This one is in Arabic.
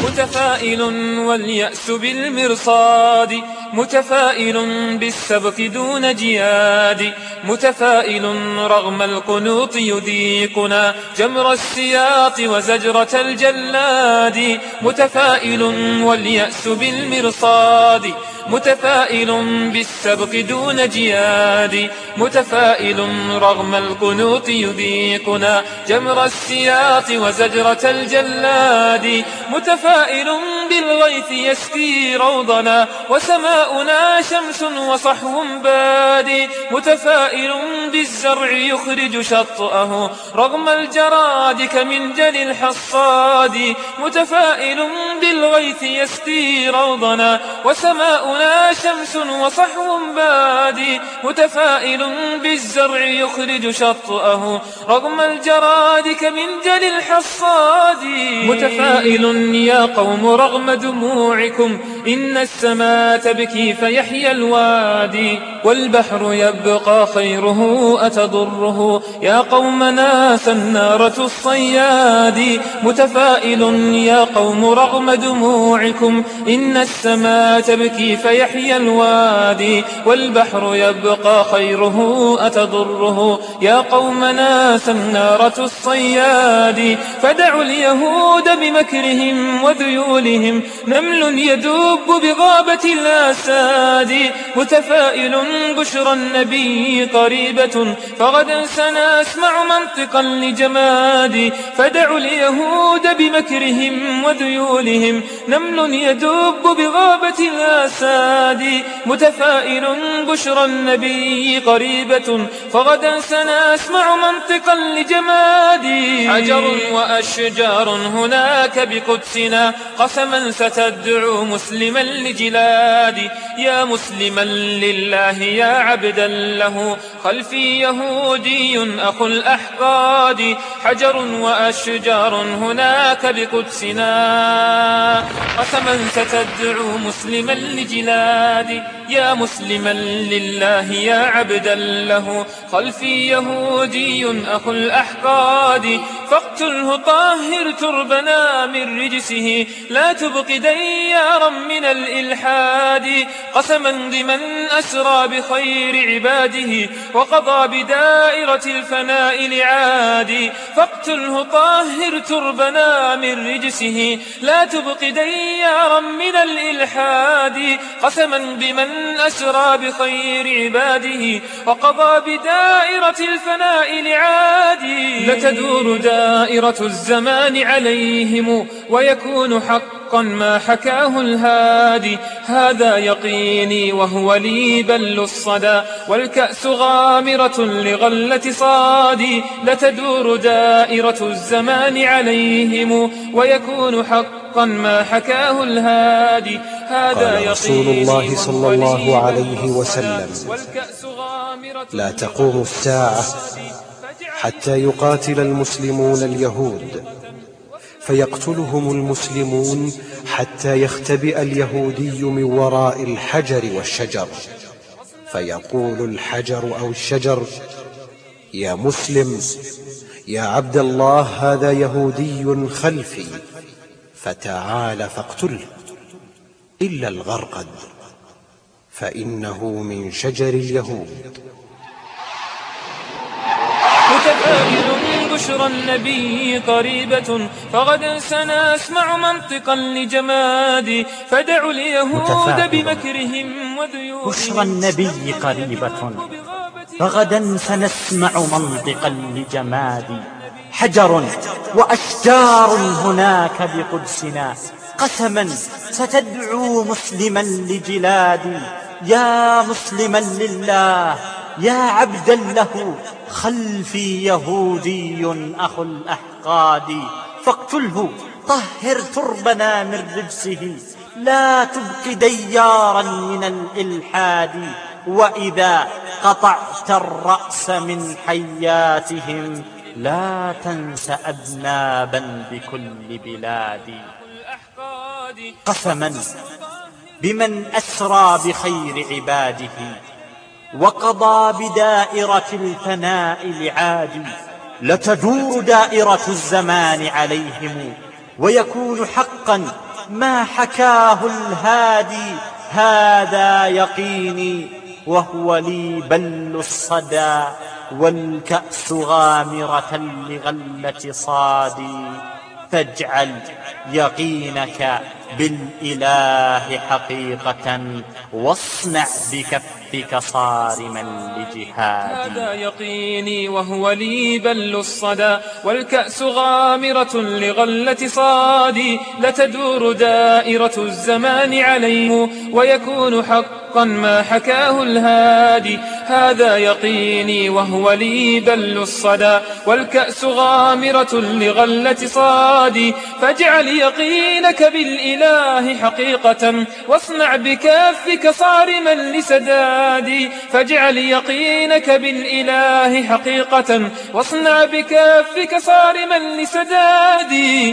متفائل واليأس بالمرصاد، متفائل بالسبق دون جياد، متفائل رغم القنوط يذيقنا جمر السياط وزجرة الجلاد، متفائل واليأس بالمرصاد، متفائل بالسبق دون جياد، متفائل رغم القنوط يذيقنا جمر السياط وزجرة الجلاد، متفائل بالغيث يسقي روضنا وسماؤنا شمس وصحو بادي، متفائل بالزرع يخرج شطأه رغم الجراد كمنجل الحصاد، متفائل بالغيث يسقي روضنا وسماؤنا شمس وصحو بادي، متفائل بالزرع يخرج شطأه رغم الجراد كمنجل الحصاد، متفائل يا قوم رغم دموعكم إن السماء تبكي فيحيى الوادي، والبحر يبقى خيره أتضره يا قومنا سنارة الصياد، متفائل يا قوم رغم دموعكم إن السماء تبكي فيحيى الوادي، والبحر يبقى خيره أتضره يا قومنا سنارة الصياد، فدعوا اليهود بمكرهم وذيولهم نمل يدب بغابة الأساد، متفائل بشرى النبي قريبة فغدا سنسمع منطقا لجماد، فدعوا اليهود بمكرهم وذيولهم نمل يدب بغابة الأساد، متفائل بشرى النبي قريبة فغدا سنسمع منطقا لجماد، حجر وأشجار هناك بقدسنا قسما ستدعو مسلما لجلاد، يا مسلما لله يا عبدا له خلفي يهودي أخو الأحقاد، حجر وأشجار هناك بقدسنا قسما ستدعو مسلما لجلاد، يا مسلما لله يا عبدا له خلفي يهودي أخو الأحقاد، فاقتله طهر تربنا من رجسه لا تبق ديارا من الإلحاد، قسما بمن أسرى بخير عباده وقضى بدائرة الفناء لعاد، فاقتله طهر تربنا من رجسه لا تبق ديارا من الإلحاد، قسما بمن أسرى بخير عباده وقضى بدائرة الفناء لعاد، لتدور دائرة الزمان عليهم ويكون حقا ما حكاه الهادي، هذا يقيني وهو لي بل الصدى والكأس غامرة لغلة صادي، لتدور دائرة الزمان عليهم ويكون حقا ما حكاه الهادي، هذا قال رسول الله صلى الله عليه وسلم: لا تقوم الساعة حتى يقاتل المسلمون اليهود فيقتلهم المسلمون حتى يختبئ اليهودي من وراء الحجر والشجر، فيقول الحجر أو الشجر: يا مسلم يا عبد الله هذا يهودي خلفي فتعال فاقتله، إلا الغرقد فإنه من شجر اليهود. متفائل بشرى النبي قريبة فغدا سنسمع منطقا لجماد، فدعوا اليهود بمكرهم وذيولهم بشرى النبي قريبة فغدا سنسمع منطقا لجماد، حجر وأشجار هناك بقدسنا قسما ستدعو مسلما لجلاد، يا مسلما لله يا عبدا له خلفي يهودي أخو الأحقاد، فاقتله طهر تربنا من رجسه لا تبق ديارا من الإلحاد، وإذا قطعت الرأس من حياتهم لا تنس أذنابا بكل بلاد، قسما بمن أسرى بخير عباده وقضى بدائرة الفناء لعاد، لتدور دائرة الزمان عليهم ويكون حقا ما حكاه الهادي هذا يقيني وهو لي بل الصدى والكأس غامرة لغلة صادي فاجعل يقينك بالإله حقيقة واصنع بكفك صارما لجهادي. هذا يقيني وهو لي بل الصدى والكأس غامرة لغلة صادي لتدور دائرة الزمان عليه ويكون حقا ما حكاه الهادي. هذا يقيني وهو لي بل الصدى والكأس غامرة لغلة صادي فاجعل يقينك بالإله حقيقة واصنع بكفك صارما لسدادي. فاجعل يقينك بالإله حقيقة واصنع بكفك صارما لسدادي.